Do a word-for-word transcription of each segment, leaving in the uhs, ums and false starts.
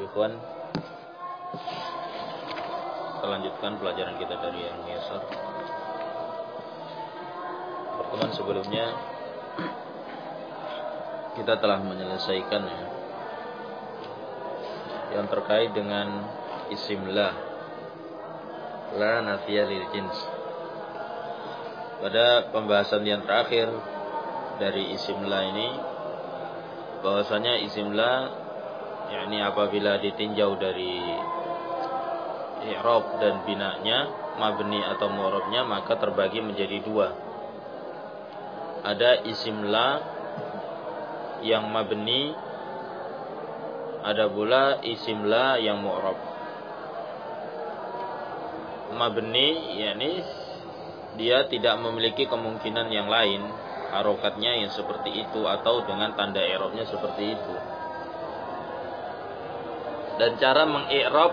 Ikhwan, kita lanjutkan pelajaran kita dari yang Muyassar. Pertemuan sebelumnya kita telah menyelesaikan ya, yang terkait dengan isim la la nafiyah lil jins. Pada pembahasan yang terakhir dari isim la ini, bahwasanya isim la yakni apabila ditinjau dari i'rab dan binanya, mabni atau mu'rabnya, maka terbagi menjadi dua. Ada isim la yang mabni, ada pula isim la yang mu'rab. Mabni yakni dia tidak memiliki kemungkinan yang lain, harokatnya yang seperti itu atau dengan tanda i'rabnya seperti itu. Dan cara mengi'rab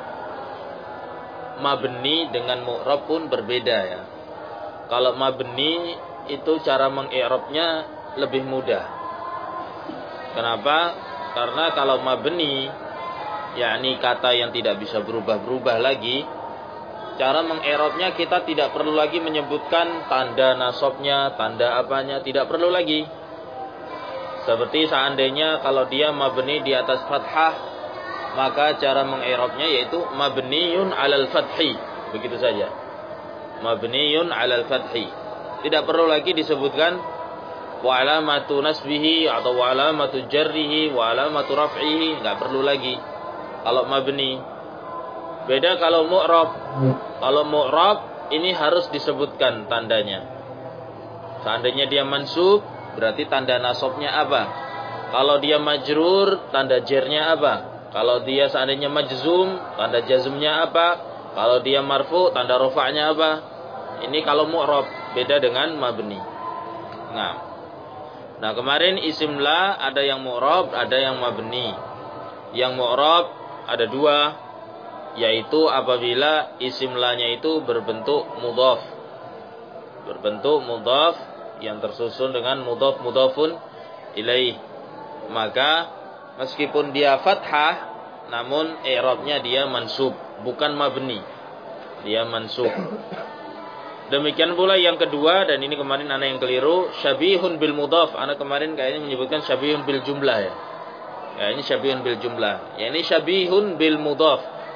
mabni dengan mu'rab pun berbeda ya. Kalau mabni itu cara mengi'rabnya lebih mudah. Kenapa? Karena kalau mabni yakni kata yang tidak bisa berubah-berubah lagi, cara mengi'rabnya kita tidak perlu lagi menyebutkan tanda nasabnya, tanda apanya, tidak perlu lagi. Seperti seandainya kalau dia mabni di atas fathah, maka cara mengi'rabnya yaitu mabniyun 'alal fathi, begitu saja. Mabniyun 'alal fathi. Tidak perlu lagi disebutkan wa alamatu nasbihi atau wa alamatu jarrihi wa alamatu raf'ihi, enggak perlu lagi kalau mabni. Beda kalau mu'rab. Kalau mu'rab ini harus disebutkan tandanya. Seandainya dia mansub, berarti tanda nasabnya apa? Kalau dia majrur, tanda jarnya apa? Kalau dia seandainya majzum, tanda jazmnya apa? Kalau dia marfu, tanda rafa'nya apa? Ini kalau mu'rab, beda dengan mabni. Nah, nah kemarin isim la ada yang mu'rab, ada yang mabni. Yang mu'rab ada dua, yaitu apabila isim la-nya itu berbentuk mudhaf. Berbentuk mudhaf yang tersusun dengan mudhaf mudhafun ilaih. Maka meskipun dia fathah, namun i'rabnya dia mansub, bukan mabni. Dia mansub. Demikian pula yang kedua, dan ini kemarin ana yang keliru, syabihun bil mudhaf. Ana kemarin kayaknya menyebutkan syabihun bil jumlah ya. Ya ini syabihun bil jumlah. Ya ini syabihun bil mudhaf.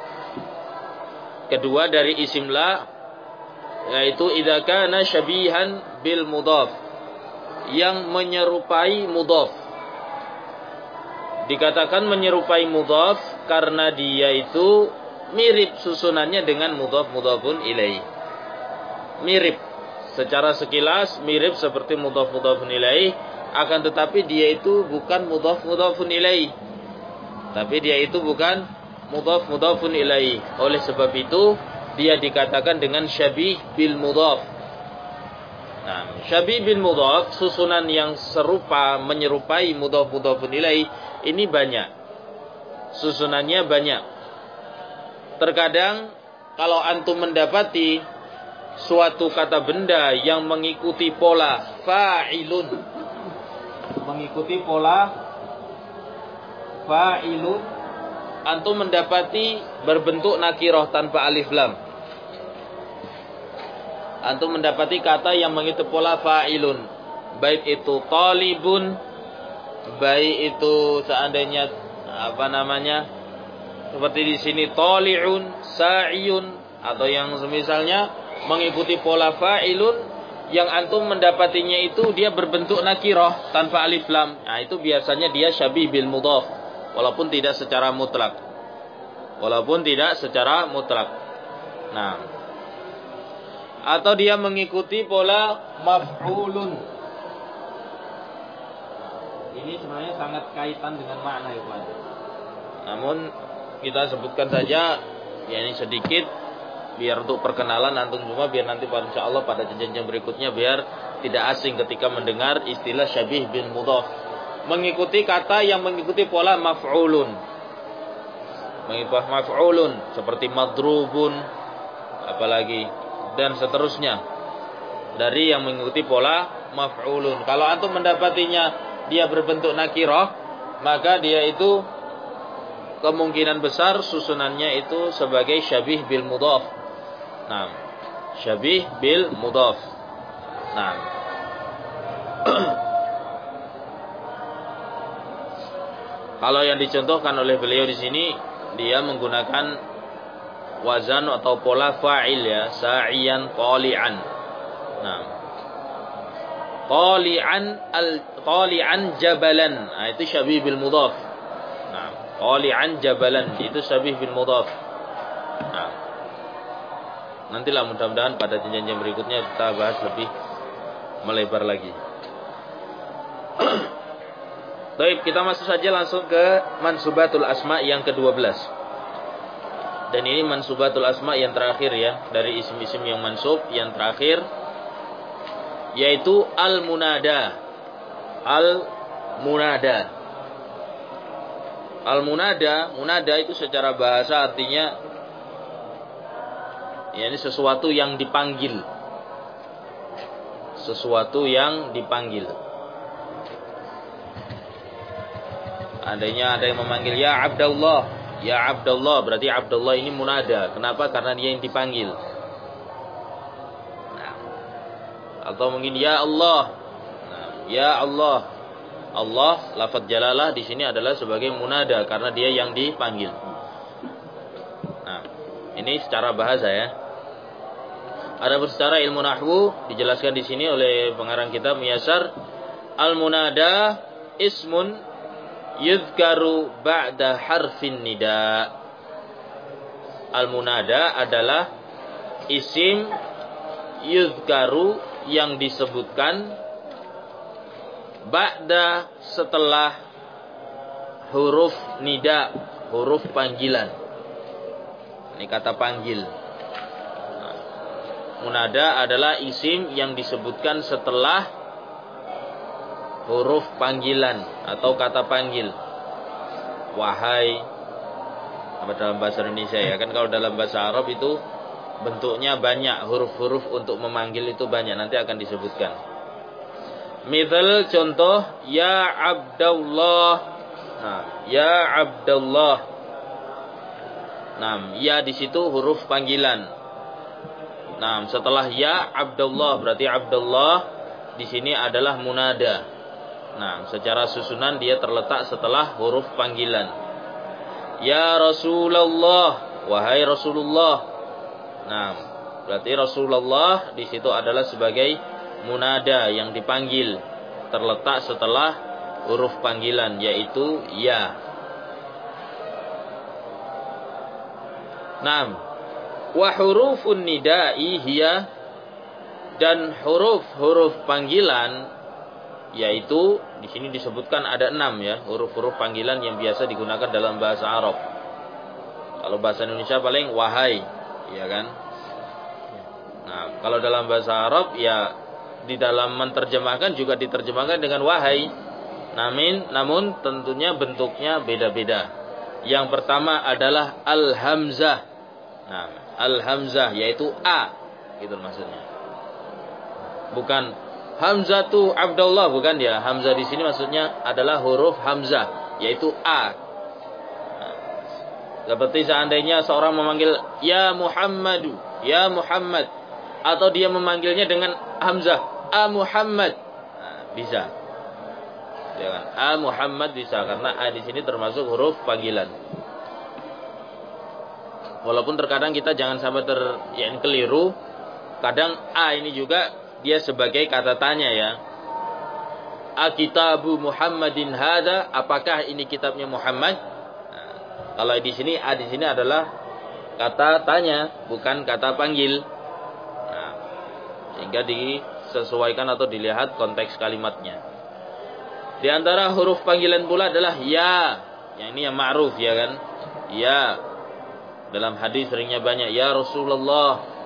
Kedua dari isim la, yaitu idza kana syabihan bil mudhaf, yang menyerupai mudhaf. Dikatakan menyerupai mudhaf karena dia itu mirip susunannya dengan mudhaf mudhafun ilaih. Mirip. Secara sekilas mirip seperti mudhaf mudhafun ilaih, akan tetapi dia itu bukan mudhaf mudhafun ilaih. Tapi dia itu bukan mudhaf mudhafun ilaih. Oleh sebab itu dia dikatakan dengan syabih bil mudhaf. Nah, syabih bil mudhaf, susunan yang serupa menyerupai mudhaf mudhafun ilaih, ini banyak. Susunannya banyak. Terkadang kalau antum mendapati suatu kata benda yang mengikuti pola fa'ilun, mengikuti pola fa'ilun, antum mendapati berbentuk nakirah tanpa alif lam. Antum mendapati kata yang mengikuti pola fa'ilun, baik itu talibun, baik itu seandainya apa namanya seperti di sini tali'un, sa'iyun, atau yang semisalnya mengikuti pola fa'ilun, yang antum mendapatinya itu dia berbentuk nakirah tanpa alif lam. Nah, itu biasanya dia syabih bil mudhaf, walaupun tidak secara mutlak. Walaupun tidak secara mutlak. Nah, atau dia mengikuti pola maf'ulun. Ini sebenarnya sangat kaitan dengan makna ya, Pak. Namun kita sebutkan saja ya ini sedikit biar untuk perkenalan antum semua, biar nanti insyaallah pada jenjang berikutnya biar tidak asing ketika mendengar istilah syabih bil mudhaf. Mengikuti kata yang mengikuti pola maf'ulun. Mengikuti maf'ulun seperti madrubun, apalagi dan seterusnya dari yang mengikuti pola maf'ulun. Kalau antum mendapatinya dia berbentuk nakirah, maka dia itu kemungkinan besar susunannya itu sebagai syabih bil mudhaf. Nah, syabih bil mudhaf. Nah, kalau yang dicontohkan oleh beliau di sini, dia menggunakan wazan atau pola fa'il ya, sa'iyan qali'an. Nah, qali'an al qali'an jabalan. Nah, itu syabih bil mudhaf. Nah, qali'an jabalan itu syabih bil mudhaf. Nah, nantilah mudah-mudahan pada jenjang berikutnya kita bahas lebih melebar lagi. Baik, kita masuk saja langsung ke mansubatul asma yang kedua belas. Dan ini mansubatul asma yang terakhir ya, dari isim-isim yang mansub yang terakhir, yaitu al-munada. Al-munada. Al-munada, munada itu secara bahasa artinya ya ini sesuatu yang dipanggil. Sesuatu yang dipanggil. Adanya ada yang memanggil ya Abdullah, ya Abdullah, berarti Abdullah ini munada. Kenapa? Karena dia yang dipanggil. Nah, atau mungkin ya Allah. Nah, ya Allah. Allah, lafadz jalalah di sini adalah sebagai munada karena dia yang dipanggil. Nah, ini secara bahasa ya. Adapun secara ilmu nahwu dijelaskan di sini oleh pengarang kitab Muyassar, al-munada ismun yuzkaru ba'da harfin nida. Al-munada adalah isim yuzkaru yang disebutkan ba'da setelah huruf nida, huruf panggilan. Ini kata panggil. Nah, munada adalah isim yang disebutkan setelah huruf panggilan atau kata panggil. Wahai, apa dalam bahasa Indonesia ya, kan kalau dalam bahasa Arab itu bentuknya banyak, huruf-huruf untuk memanggil itu banyak, nanti akan disebutkan. Misal contoh ya Abdullah. Nah, ya Abdullah. Nah, ya di situ huruf panggilan. Nah, setelah ya Abdullah berarti Abdullah di sini adalah munada. Nah, secara susunan dia terletak setelah huruf panggilan. Ya Rasulullah, wahai Rasulullah. Nah, berarti Rasulullah di situ adalah sebagai munada yang dipanggil, terletak setelah huruf panggilan yaitu ya. Nah, wa hurufun nida'i hiya, dan huruf-huruf panggilan yaitu di sini disebutkan ada enam ya, huruf-huruf panggilan yang biasa digunakan dalam bahasa Arab. Kalau bahasa Indonesia paling wahai, ya kan? Nah, kalau dalam bahasa Arab ya di dalam menerjemahkan juga diterjemahkan dengan wahai. Namun, namun tentunya bentuknya beda-beda. Yang pertama adalah al-hamzah. Nah, al-hamzah yaitu a, gitu maksudnya. Bukan Hamzatu Abdullah, bukan ya. Hamzah di sini maksudnya adalah huruf hamzah, yaitu a. Nah, seperti seandainya seorang memanggil ya Muhammadu, ya Muhammad, atau dia memanggilnya dengan hamzah, a Muhammad, nah, bisa. Ya kan? A Muhammad bisa karena a di sini termasuk huruf panggilan. Walaupun terkadang kita jangan sampai ter yang keliru. Kadang a ini juga dia sebagai kata tanya ya. Akitabu Muhammadin hada, apakah ini kitabnya Muhammad? Nah, kalau di sini a di sini adalah kata tanya, bukan kata panggil. Nah, sehingga disesuaikan atau dilihat konteks kalimatnya. Di antara huruf panggilan pula adalah ya. Yang ini yang ma'ruf ya kan? Ya. Dalam hadis seringnya banyak ya Rasulullah.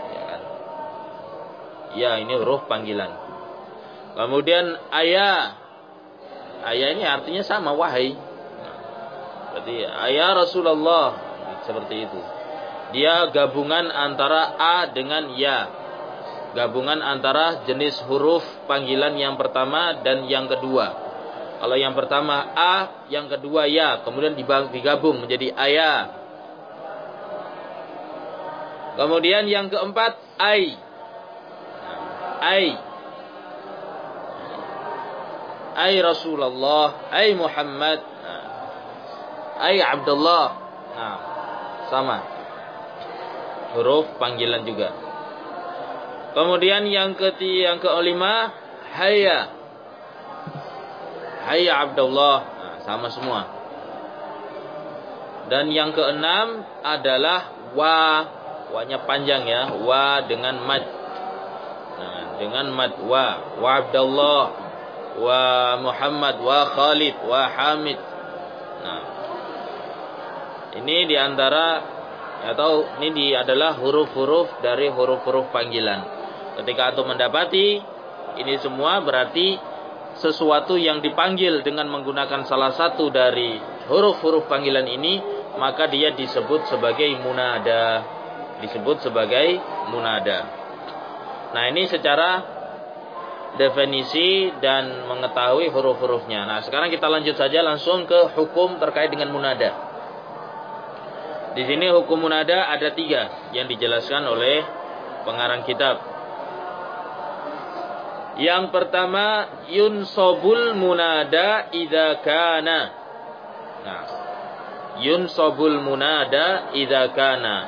Ya, ini huruf panggilan. Kemudian ayah. Ayah ini artinya sama, wahai. Berarti ayah Rasulullah. Seperti itu. Dia gabungan antara a dengan ya. Gabungan antara jenis huruf panggilan yang pertama dan yang kedua. Kalau yang pertama a, yang kedua ya, kemudian digabung menjadi aya. Kemudian yang keempat ai. Ai. Ai Rasulullah, ai Muhammad, ai Abdullah. Nah, sama. Huruf panggilan juga. Kemudian yang ketiga, yang kelima, hayya. Hayya Abdullah. Nah, sama semua. Dan yang keenam adalah wa. Wa-nya panjang ya. Wa dengan mad. Nah, dengan mad wa. Wa Abdullah. Wa Muhammad. Wa Khalid. Wa Hamid. Nah. Ini diantara, atau ini di, adalah huruf-huruf dari huruf-huruf panggilan. Ketika antum mendapati ini semua, berarti sesuatu yang dipanggil dengan menggunakan salah satu dari huruf-huruf panggilan ini, maka dia disebut sebagai munada. Disebut sebagai munada. Nah, ini secara definisi dan mengetahui huruf-hurufnya. Nah, sekarang kita lanjut saja langsung ke hukum terkait dengan munada. Di sini hukum munada ada tiga yang dijelaskan oleh pengarang kitab. Yang pertama, yunsobul munada idza kana. Nah, yunsobul munada idza kana.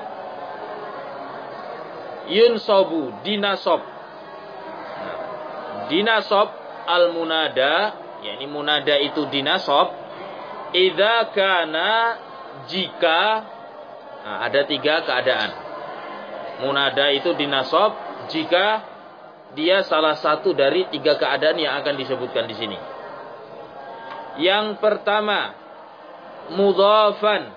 Yunsobu dinasob. Nah, dinasob al munada, yakni munada itu dinasob idza kana, jika. Nah, ada tiga keadaan. Munada itu dinasob jika dia salah satu dari tiga keadaan yang akan disebutkan di sini. Yang pertama, mudhafan.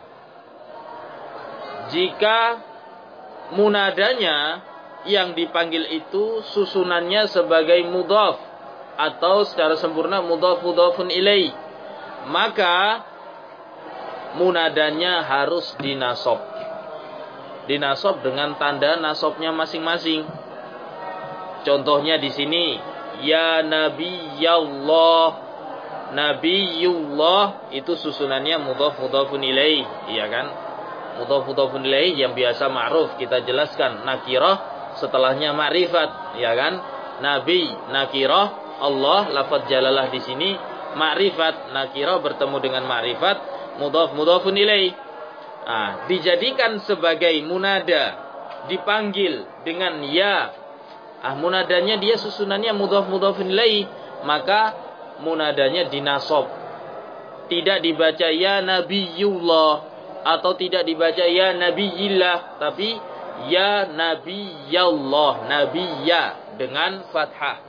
Jika munadanya yang dipanggil itu susunannya sebagai mudhaf atau secara sempurna mudhaf mudhafun ilaih, maka munadanya harus dinasob. Dinasob dengan tanda nasobnya masing-masing. Contohnya di sini, ya Nabiyallah. Nabiyullah itu susunannya mudhaf mudhafun ilaih, iya kan? Mudhaf mudhafun ilaih yang biasa ma'ruf kita jelaskan, nakirah setelahnya ma'rifat, ya kan? Nabi nakirah, Allah lafaz jalalah di sini ma'rifat, nakirah bertemu dengan ma'rifat, mudhaf mudhafun ilaih. Nah, dijadikan sebagai munada, dipanggil dengan ya. Ah, munadanya dia susunannya mudhaf mudhafun ilaih, maka munadanya dinasob. Tidak dibaca ya Nabiyullah atau tidak dibaca ya Nabiyillah, tapi ya Nabiyallah, Nabiyya dengan fathah.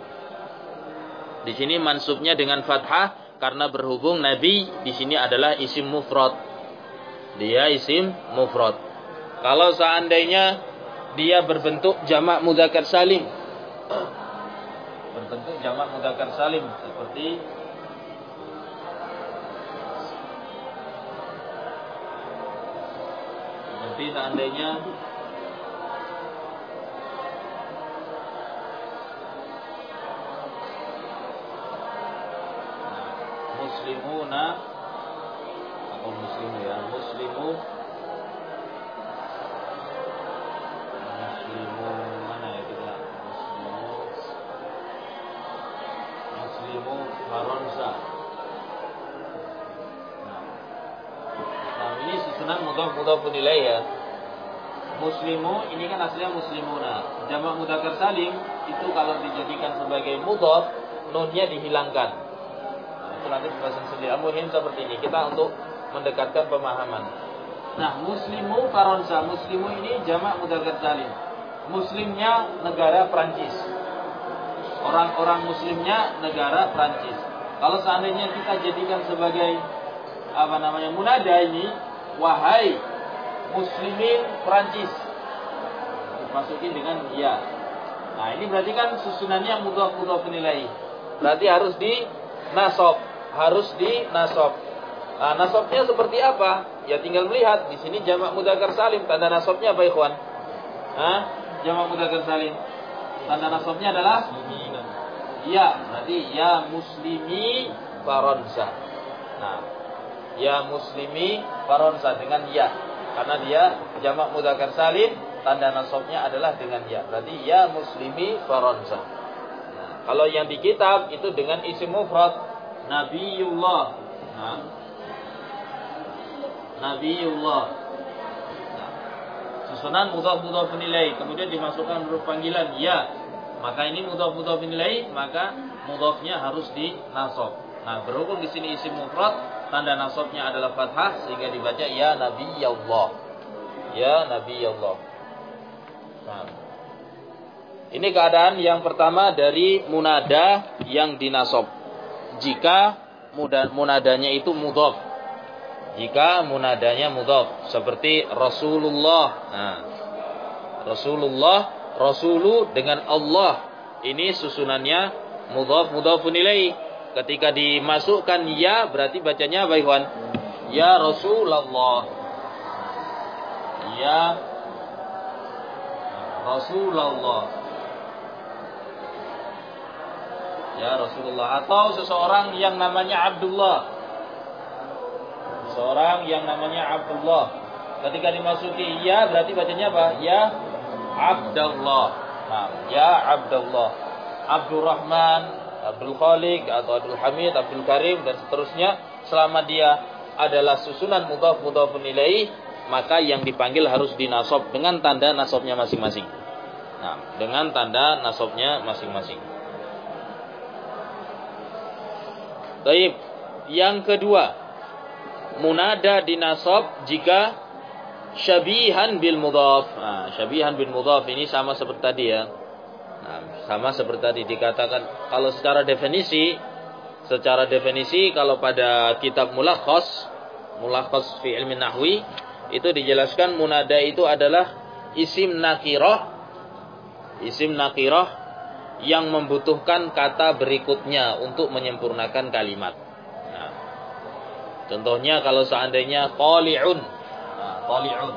Di sini mansubnya dengan fathah karena berhubung Nabi di sini adalah isim mufrad. Dia isim mufrad. Kalau seandainya dia berbentuk jamak mudzakkar salim, berbentuk jamak mudzakkar salim seperti seperti seandainya muslimuna atau muslimu ya, muslimu Faronsa. Nah, ini susunan mudhaf mudhafun ilaih ya. Muslimu ini kan aslinya muslimuna. Jamak mudzakkar salim itu kalau dijadikan sebagai mudhaf, nunnya dihilangkan. Nah, itu nanti pembahasan sendiri. Muhim seperti ini kita untuk mendekatkan pemahaman. Nah, muslimu Faronsa. Muslimu ini jamak mudzakkar salim. Muslimnya negara Prancis. Orang-orang muslimnya negara Prancis. Kalau seandainya kita jadikan sebagai apa namanya munada ini, wahai muslimin Prancis, masukin dengan ya. Nah, ini berarti kan susunannya mudhaf mudhafun ilaih. Berarti harus di nasab, harus di nasab. Nah, nasabnya seperti apa? Ya tinggal melihat di sini jamak mudzakkar salim, tanda nasabnya apa ikhwan? Hah? Jamak mudzakkar salim. Tanda nasabnya adalah ya, berarti ya muslimi faronsa. Nah, ya muslimi faronsa dengan ya. Karena dia jamak mudzakkar salim, tanda nasabnya adalah dengan ya. Berarti ya muslimi faronsa. Nah, kalau yang di kitab itu dengan isim mufrad Nabiullah. Nah, Nabiullah. Nah, susunan mudhaf mudhaf ilaih, kemudian dimasukkan huruf panggilan ya. Maka ini mudhaf mudhaf ilaih, maka mudhafnya harus dinasab. Nah, berhubung di sini isim mufrad, tanda nasabnya adalah fathah sehingga dibaca ya Nabiyallah. Ya Nabiyallah. Nah, ini keadaan yang pertama dari munada yang dinasab. Jika munadanya itu mudhaf. Jika munadanya mudhaf seperti Rasulullah. Nah, Rasulullah, Rasulu dengan Allah. Ini susunannya mudhaf mudhafun ilaih. Ketika dimasukkan ya berarti bacanya apa ikhwan? Ya Rasulullah. Ya Rasulullah. Ya Rasulullah. Atau seseorang yang namanya Abdullah. Seseorang yang namanya Abdullah. Ketika dimasuki ya berarti bacanya apa? Ya Abdullah. Nah, ya Abdullah. Abdurrahman, Abdul Khaliq atau Abdul Hamid, Abdul Karim dan seterusnya, selama dia adalah susunan mudhaf mudhafun ilaih, maka yang dipanggil harus dinasab dengan tanda nasabnya masing-masing. Nah, dengan tanda nasabnya masing-masing. Baik, yang kedua, munada dinasab jika syabihan bil mudhaf. Nah, syabihan bil mudhaf ini sama seperti tadi ya. Nah, sama seperti tadi dikatakan kalau secara definisi, secara definisi kalau pada kitab Mulakhas, Mulakhas fi ilmi nahwi itu dijelaskan munada itu adalah isim nakirah, isim nakirah yang membutuhkan kata berikutnya untuk menyempurnakan kalimat. Nah, contohnya kalau seandainya tali'un, nah, tali'un,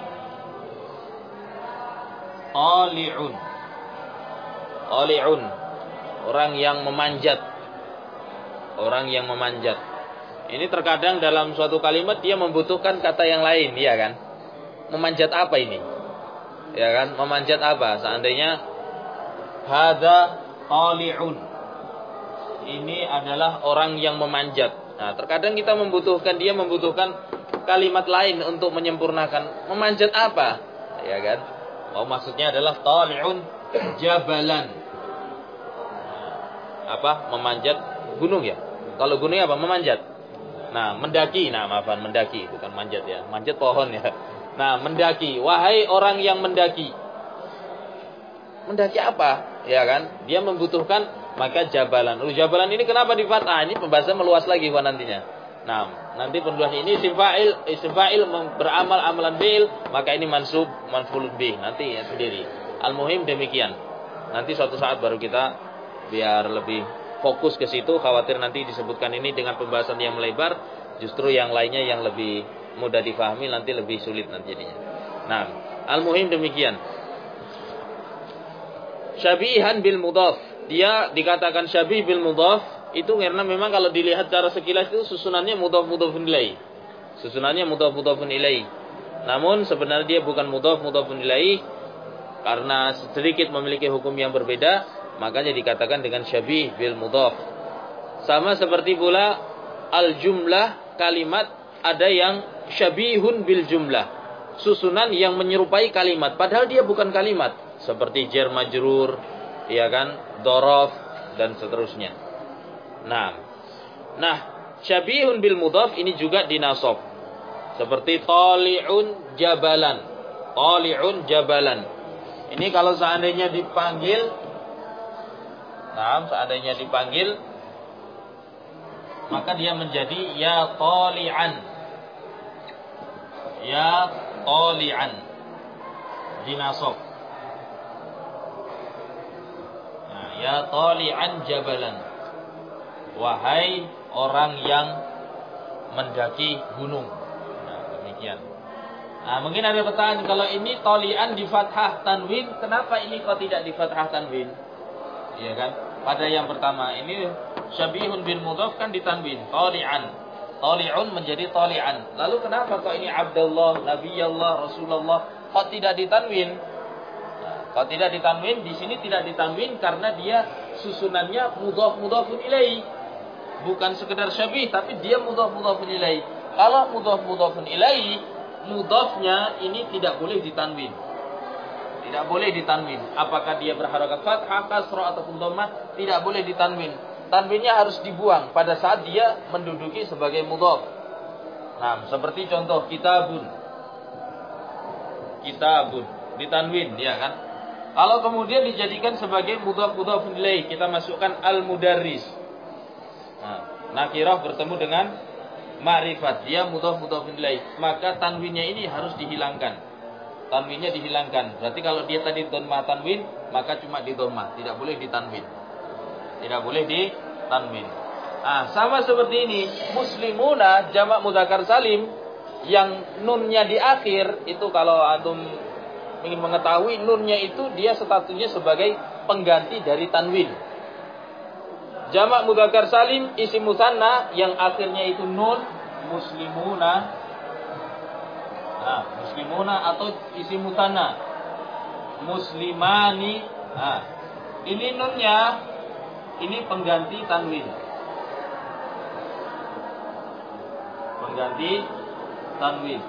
tali'un. Tali'un, orang yang memanjat. Orang yang memanjat. Ini terkadang dalam suatu kalimat dia membutuhkan kata yang lain, ya kan? Memanjat apa ini? Ya kan? Memanjat apa? Seandainya hadza tali'un. Ini adalah orang yang memanjat. Nah, terkadang kita membutuhkan dia membutuhkan kalimat lain untuk menyempurnakan. Memanjat apa? Ya kan? Oh, maksudnya adalah tali'un jabalan. Apa? Memanjat gunung ya? Kalau gunung apa? Memanjat. Nah, mendaki. Nah, maafan, mendaki, bukan manjat ya. Manjat pohon ya. Nah, mendaki. Wahai orang yang mendaki. Mendaki apa? Ya kan? Dia membutuhkan maka jabalan. Oh, jabalan ini kenapa di fathah? Ini pembahasan meluas lagi Pak nantinya. Nah, nanti penjelasan ini isim fa'il, isim fa'il beramal amalan fi'il, maka ini mansub manfulun bih. Nanti ya sendiri. Al-muhim demikian. Nanti suatu saat baru kita biar lebih fokus ke situ, khawatir nanti disebutkan ini dengan pembahasan yang melebar, justru yang lainnya yang lebih mudah difahami nanti lebih sulit nanti jadinya. Nah, al-muhim demikian. Syabihan bil mudhaf. Dia dikatakan syabih bil mudhaf itu karena memang kalau dilihat secara sekilas itu susunannya mudhaf mudhafun ilaih. Susunannya mudhaf mudhafun ilaih. Namun sebenarnya dia bukan mudhaf mudhafun ilaih karena sedikit memiliki hukum yang berbeda. Makanya dikatakan dengan syabih bil mudhaf. Sama seperti pula al-jumlah, kalimat ada yang syabihun bil jumlah. Susunan yang menyerupai kalimat padahal dia bukan kalimat. Seperti jar majrur, ya kan? Dhorof dan seterusnya. Nah. Nah, syabihun bil mudhaf ini juga dinasab. Seperti tali'un jabalan. Tali'un jabalan. Ini kalau seandainya dipanggil, nah, seandainya dipanggil, maka dia menjadi ya tali'an. Ya tali'an. Dinasab. Nah, ya tali'an jabalan. Wahai orang yang mendaki gunung. Nah, demikian. Nah, mungkin ada pertanyaan, kalau ini tali'an di fathah tanwin, kenapa ini kok tidak di fathah tanwin? Iya kan? Pada yang pertama ini syabihun bin mudhaf kan ditanwin, tali'an. Tali'un menjadi tali'an. Lalu kenapa kok ini Abdullah, Nabiyallah, Rasulullah kok tidak ditanwin? Nah, kok tidak ditanwin? Di sini tidak ditanwin karena dia susunannya mudhaf mudhafun ilaih. Bukan sekedar syabih tapi dia mudhaf mudhafun ilaih. Kalau mudhaf mudhafun ilaih, mudhafnya ini tidak boleh ditanwin. Tidak boleh ditanwin. Apakah dia berharakat fathah, kasrah ataupun dhammah, tidak boleh ditanwin. Tanwinnya harus dibuang pada saat dia menduduki sebagai mudhaf. Nah, seperti contoh kitabun. Kitabun ditanwin, ya kan? Kalau kemudian dijadikan sebagai mudhaf mudhafun ilaih, kita masukkan al-mudarris. Nah, nakirah bertemu dengan ma'rifat, dia mudhaf mudhafun ilaih, maka tanwinnya ini harus dihilangkan. Tanwinnya dihilangkan. Berarti kalau dia tadi dhamma tanwin, maka cuma di dhamma, tidak boleh ditanwin. Tidak boleh ditanwin. Nah, sama seperti ini, muslimuna jamak mudzakkar salim yang nunnya di akhir itu, kalau antum ingin mengetahui, nunnya itu dia statusnya sebagai pengganti dari tanwin. Jamak mudzakkar salim isim musanna yang akhirnya itu nun, muslimuna. Nah, muslimuna atau isim musanna muslimani. Nah, ini nunnya ini pengganti tanwin. Pengganti tanwin.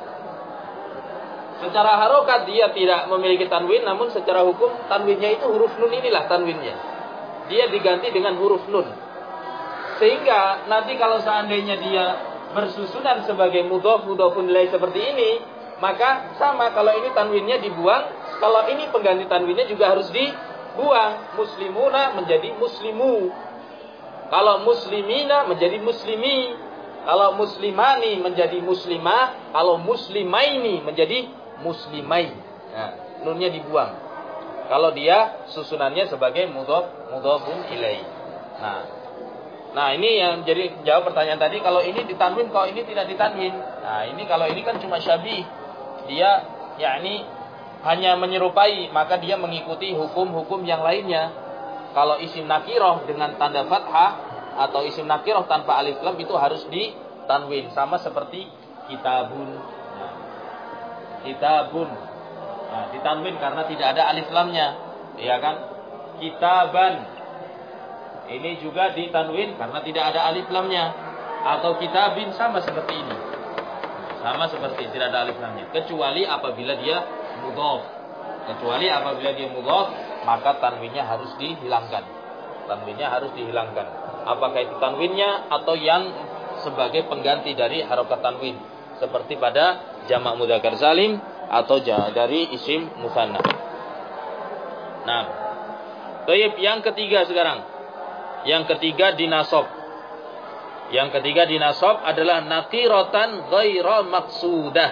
Secara harokat dia tidak memiliki tanwin, namun secara hukum tanwinnya itu huruf nun, inilah tanwinnya. Dia diganti dengan huruf nun. Sehingga nanti kalau seandainya dia bersusunan sebagai mudhaf mudhafun ilaih seperti ini, maka sama, kalau ini tanwinnya dibuang, kalau ini pengganti tanwinnya juga harus dibuang. Muslimuna menjadi muslimu, kalau muslimina menjadi muslimi, kalau muslimani menjadi muslimah, kalau muslimaini menjadi muslimai. Nah, nunnya dibuang kalau dia susunannya sebagai mudhaf mudhafun ilaih. Nah, Nah ini yang jadi jawab pertanyaan tadi, kalau ini ditanwin, kalau ini tidak ditanwin. Nah ini kalau ini kan cuma syabih, dia yakni hanya menyerupai, maka dia mengikuti hukum-hukum yang lainnya. Kalau isim nakirah dengan tanda fathah atau isim nakirah tanpa alif lam itu harus ditanwin, sama seperti kitabun. Nah, kitabun, nah, ditanwin karena tidak ada alif lamnya, ya kan? Kitaban, ini juga ditanwin karena tidak ada alif lamnya. Atau kitabin, sama seperti ini, sama seperti tidak ada alif lamnya, kecuali apabila dia mudhaf. Kecuali apabila dia mudhaf, maka tanwinnya harus dihilangkan. Tanwinnya harus dihilangkan. Apakah itu tanwinnya atau yang sebagai pengganti dari harokat tanwin, seperti pada jamak mudzakkar salim atau dari isim musanna. Nah, baik, yang ketiga sekarang. Yang ketiga dinasab. Yang ketiga dinasab adalah nakiratan ghaira maqsudah.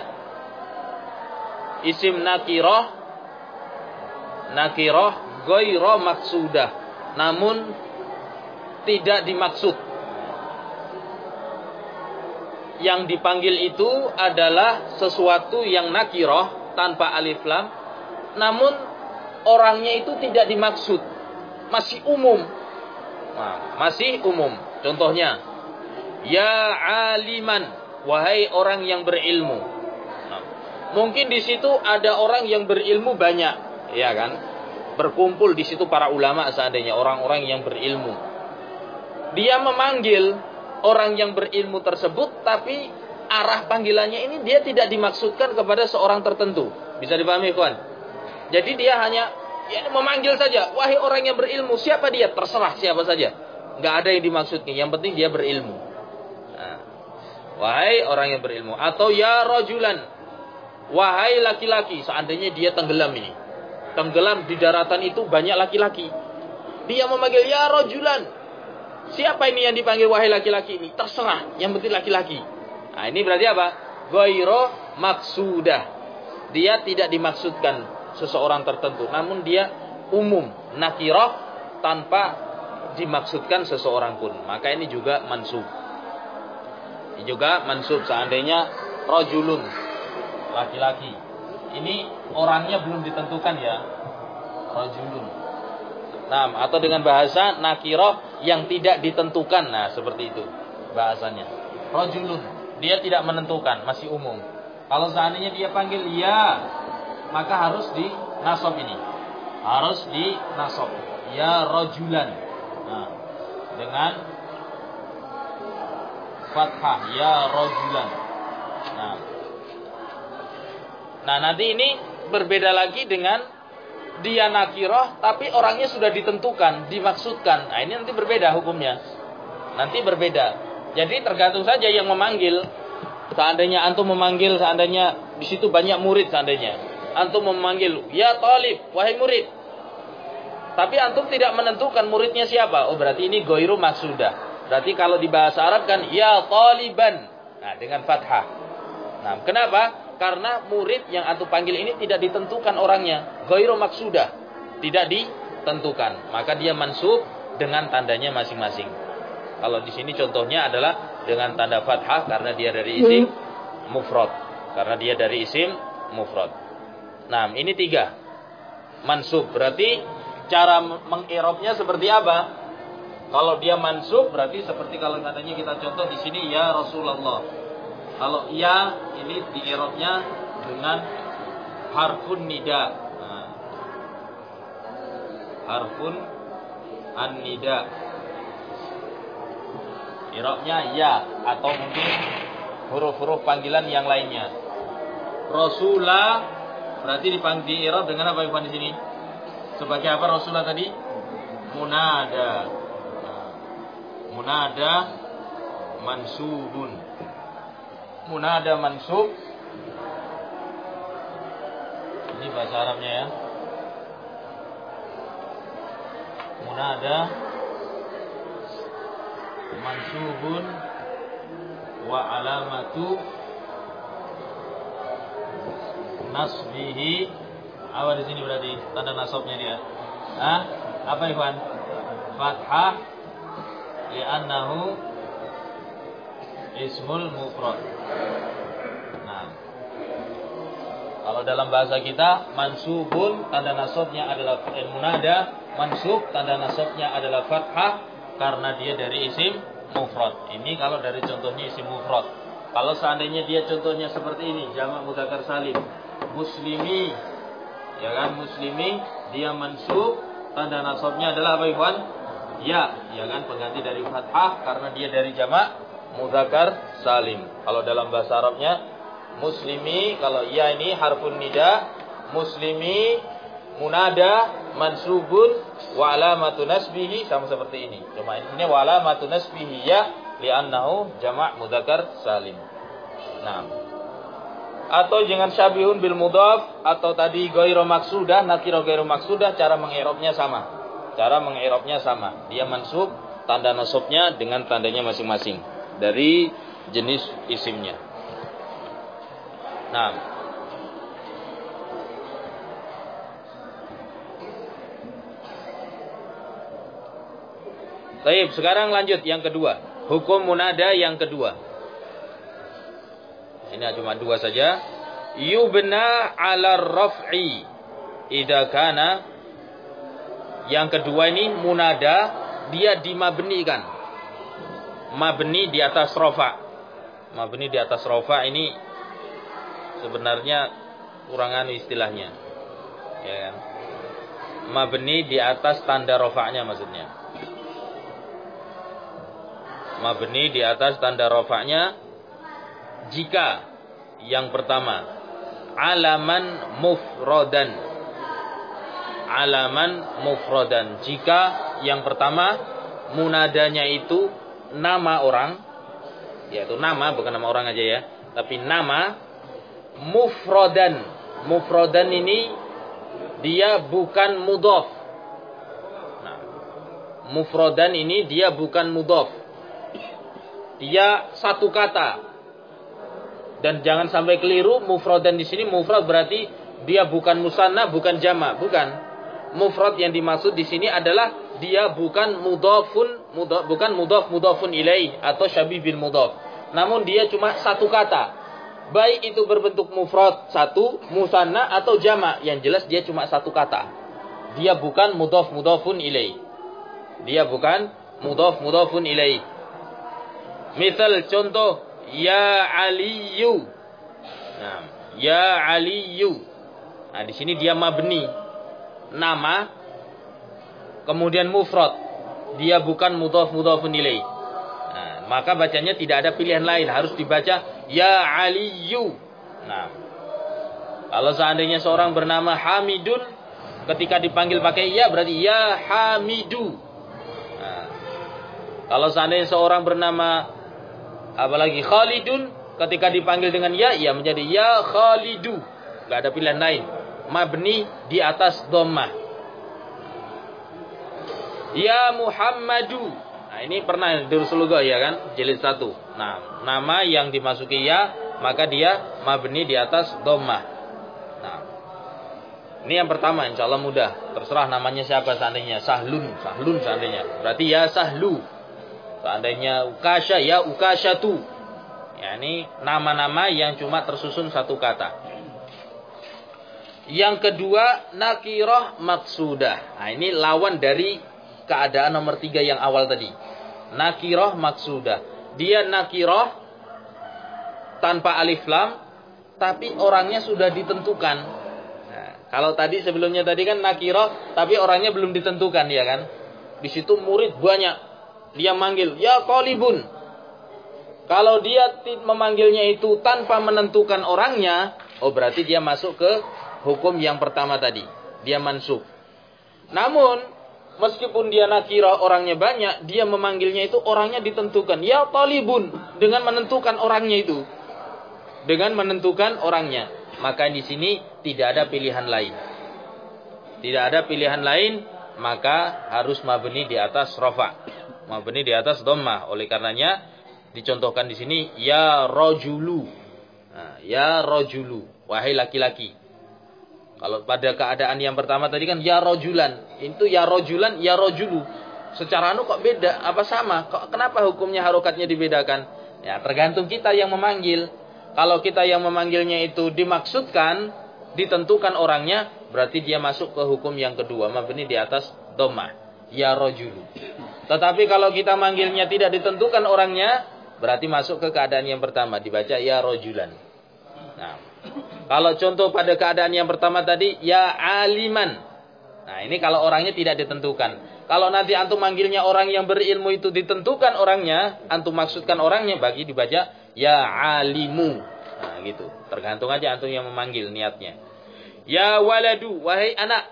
Isim nakirah, nakirah ghaira maqsudah, namun tidak dimaksud. Yang dipanggil itu adalah sesuatu yang nakirah tanpa alif lam, namun orangnya itu tidak dimaksud, masih umum. Nah, masih umum. Contohnya, ya aliman, wahai orang yang berilmu. Nah, mungkin di situ ada orang yang berilmu banyak, ya kan? Berkumpul di situ para ulama seandainya orang-orang yang berilmu. Dia memanggil orang yang berilmu tersebut, tapi arah panggilannya ini dia tidak dimaksudkan kepada seorang tertentu. Bisa dipahami, kawan? Jadi dia hanya ya, memanggil saja, wahai orang yang berilmu. Siapa dia? Terserah siapa saja, nggak ada yang dimaksudnya. Yang penting dia berilmu. Nah, wahai orang yang berilmu. Atau ya rajulan, wahai laki-laki. Seandainya dia tenggelam ini, tenggelam di daratan itu banyak laki-laki, dia memanggil ya rajulan. Siapa ini yang dipanggil wahai laki-laki ini? Terserah, yang penting laki-laki. Nah ini berarti apa? Ghairu maksudah. Dia tidak dimaksudkan seseorang tertentu, namun dia umum, nakirah tanpa dimaksudkan seseorang pun, maka ini juga mansub. Ini juga mansub. Seandainya rajulun, laki-laki, ini orangnya belum ditentukan ya, rajulun. Nah, atau dengan bahasa nakirah yang tidak ditentukan. Nah, seperti itu bahasanya. Rajulun, dia tidak menentukan, masih umum. Kalau seandainya dia panggil ya, maka harus di nasab ini. Harus di nasab. Ya rajulan. Nah, dengan fathah ya rajulan. Nah. Nah, nanti ini berbeda lagi dengan dia nakirah tapi orangnya sudah ditentukan, dimaksudkan. Nah, ini nanti berbeda hukumnya. Nanti berbeda. Jadi tergantung saja yang memanggil. Seandainya antum memanggil, seandainya di situ banyak murid seandainya. Antum memanggil, "Ya talib, wahai murid." Tapi antum tidak menentukan muridnya siapa. Oh, berarti ini ghairu maksudah. Berarti kalau di bahasa Arab kan ya taliban. Nah, dengan fathah. Nah, kenapa? Karena murid yang antum panggil ini tidak ditentukan orangnya. Ghairu maksudah. Tidak ditentukan. Maka dia mansub dengan tandanya masing-masing. Kalau di sini contohnya adalah dengan tanda fathah karena dia dari isim mufrad. Karena dia dari isim mufrad. Nah, ini tiga. Mansub. Berarti cara mengirobnya seperti apa? Kalau dia mansub berarti seperti kalau katanya kita contoh di sini ya Rasulullah. Kalau ya ini diirobnya dengan harfun nida. Nah, harfun an-nida. Irobnya ya atau mungkin huruf-huruf panggilan yang lainnya. Rasulah berarti dipanggil di irob dengan apa Ikhwan di sini? Sebagai apa Rasulah tadi? Munada. Munada mansubun. Munada mansub. Ini bahasa Arabnya ya. Munada mansubun wa alamatu nasbihi. Apa di sini berarti tanda nasabnya dia? Hah? Apa Ikhwan? Fathah li'annahu ismul mufrad. Nah, kalau dalam bahasa kita mansubun tanda nasabnya adalah fa'il munada, mansub tanda nasabnya adalah fathah karena dia dari isim mufrad. Ini kalau dari contohnya isim mufrad. Kalau seandainya dia contohnya seperti ini, jamak mudzakkar salim, muslimi, ya kan, muslimi, dia mansub, tanda nasabnya adalah apa Ikhwan? Ya, ya kan, pengganti dari fathah karena dia dari jamak mudzakkar salim. Kalau dalam bahasa Arabnya muslimi, kalau ya ini harfun nida, muslimi munada mansubun wa alamatu nasbihi, sama seperti ini. Cuma ini wa alamatu nasbihi ya li'annahu jamak mudzakkar salim. Nah, atau jangan syabihun bil mudhaf atau tadi ghairu maksudah, nakira ghairu maksudah, cara mengirobnya sama. Cara mengirobnya sama. Dia mansub, tanda nasabnya dengan tandanya masing-masing dari jenis isimnya. Nah, baik, sekarang lanjut yang kedua. Hukum munada yang kedua. Ini cuma dua saja. Yubna 'ala raf'i idza kana. Yang kedua ini munada dia dimabnikan. Mabni di atas rafa. Mabni di atas rafa ini sebenarnya kurangan istilahnya. Ya kan? Mabni di atas tanda rafa'nya maksudnya. Mabni di atas tanda rafa'nya jika yang pertama alaman mufradan. Alaman mufradan. Jika yang pertama munadanya itu nama orang, yaitu nama, bukan nama orang aja ya, tapi nama mufradan. Mufradan ini dia bukan mudhaf. Nah, mufradan ini dia bukan mudhaf. Dia satu kata. Dan jangan sampai keliru, mufradan di sini mufrad berarti dia bukan musanna, bukan jama', bukan. Mufrad yang dimaksud di sini adalah dia bukan mudhafun, mudhaf, bukan mudhaf mudhafun ilaih atau syabih bil mudhaf. Namun dia cuma satu kata. Baik itu berbentuk mufrad satu, musanna atau jama', yang jelas dia cuma satu kata. Dia bukan mudhaf mudhafun ilaih. Dia bukan mudhaf mudhafun ilaih. Misal contoh ya Aliyu. Nah, ya Aliyu. Nah, di sini dia mabni. Nama kemudian mufrad. Dia bukan mudhaf mudhafun ilaih. Nah, maka bacanya tidak ada pilihan lain, harus dibaca ya Aliyu. Nah, kalau seandainya seorang bernama Hamidun, ketika dipanggil pakai ya berarti ya Hamidu. Nah, kalau seandainya seorang bernama apalagi Khalidun, ketika dipanggil dengan ya, ya menjadi ya Khalidu. Gak ada pilihan lain. Mabni di atas dhammah. Ya Muhammadu. Nah, ini pernah Dursul Lugah ya kan? Jilid satu. Nah, nama yang dimasuki ya, maka dia mabni di atas dhammah. Nah, ini yang pertama, insya Allah mudah. Terserah namanya siapa seandainya. Sahlun, Sahlun seandainya. Berarti ya Sahlu. Seandainya Ukasha, ya Ukashatu. Ya, ini nama-nama yang cuma tersusun satu kata. Yang kedua, nakirah maksudah. Nah, ini lawan dari keadaan nomor tiga yang awal tadi. Nakirah maksudah. Dia nakirah tanpa alif lam, tapi orangnya sudah ditentukan. Nah, kalau tadi sebelumnya tadi kan nakirah, tapi orangnya belum ditentukan, ya kan? Di situ murid banyak. Dia manggil, ya qalibun. Kalau dia memanggilnya itu tanpa menentukan orangnya, oh berarti dia masuk ke hukum yang pertama tadi. Dia mansub. Namun, meskipun dia nakirah orangnya banyak, dia memanggilnya itu orangnya ditentukan. Ya talibun. Dengan menentukan orangnya itu. Dengan menentukan orangnya. Maka di sini tidak ada pilihan lain. Tidak ada pilihan lain, maka harus mabni di atas rafa. Mabni di atas dhammah. Oleh karenanya dicontohkan di sini ya rajulu. Nah, ya rajulu, wahai laki-laki. Kalau pada keadaan yang pertama tadi kan ya rajulan. Itu ya rajulan, ya rajulu. Secara anu kok beda? Apa sama? Kok kenapa hukumnya harokatnya dibedakan? Ya, tergantung kita yang memanggil. Kalau kita yang memanggilnya itu dimaksudkan, ditentukan orangnya, berarti dia masuk ke hukum yang kedua, mabni di atas dhammah. Ya rajulu. Tetapi kalau kita manggilnya tidak ditentukan orangnya, berarti masuk ke keadaan yang pertama, dibaca ya rajulan. Nah, kalau contoh pada keadaan yang pertama tadi, ya aliman. Nah, ini kalau orangnya tidak ditentukan. Kalau nanti antum manggilnya orang yang berilmu itu ditentukan orangnya, antum maksudkan orangnya, bagi dibaca ya alimu. Nah, gitu. Tergantung aja antum yang memanggil niatnya. Ya waladu, wahai anak.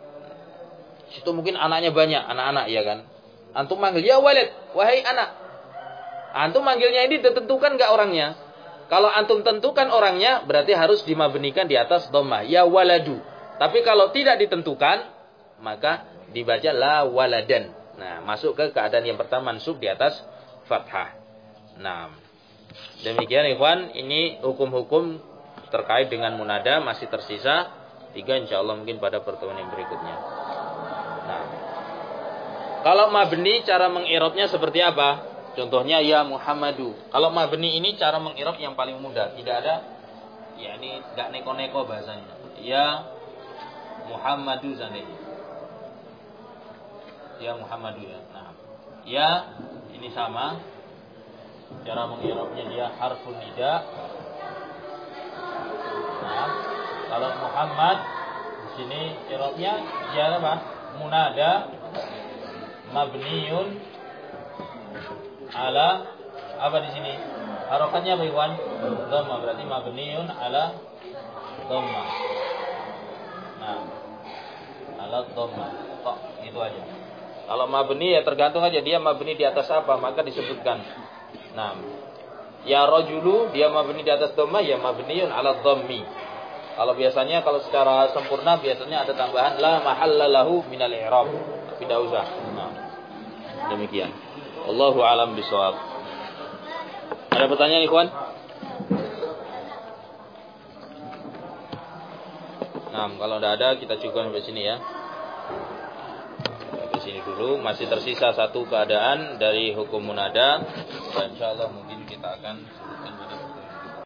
Situ mungkin anaknya banyak, anak-anak ya kan. Antum manggil ya walad, wahai anak. Antum manggilnya ini ditentukan enggak orangnya? Kalau antum tentukan orangnya, berarti harus dimabnikan di atas dhammah, ya waladu. Tapi kalau tidak ditentukan, maka dibaca la waladan. Nah, masuk ke keadaan yang pertama, mansub di atas fathah. Nah, demikian ikhwan, ini hukum-hukum terkait dengan munada masih tersisa tiga, insyaallah mungkin pada pertemuan yang berikutnya. Nah, kalau mabni cara mengirobnya seperti apa? Contohnya ya Muhammadu. Kalau mabni ini cara mengirab yang paling mudah, tidak ada, ya ini enggak neko-neko bahasanya. Ya Muhammadu seandainya. Ya Muhammadu ya. Nah, ya ini sama. Cara mengirabnya dia harfun nida. Nah, kalau Muhammad di sini irabnya dia apa? Munada mabniun ala apa di sini? Harokatnya apa ikhwan? Dhamma, berarti mabniun ala dhamma. Nah, ala dhamma. Kok itu aja. Kalau mabni ya tergantung aja dia mabni di atas apa, maka disebutkan. Nah, ya rajulu dia mabni di atas dhamma, ya mabniun ala dhammi. Kalau biasanya kalau secara sempurna biasanya ada tambahan la mahalla lahu minal i'rab. Tapi tidak usah. Nah, demikian. Allahu a'lam bishawab. Ada pertanyaan ikhwan? Nah, kalau tidak ada kita cukup sampai sini ya. Sampai sini dulu, masih tersisa satu keadaan dari hukum munada. Dan insyaallah mungkin kita akan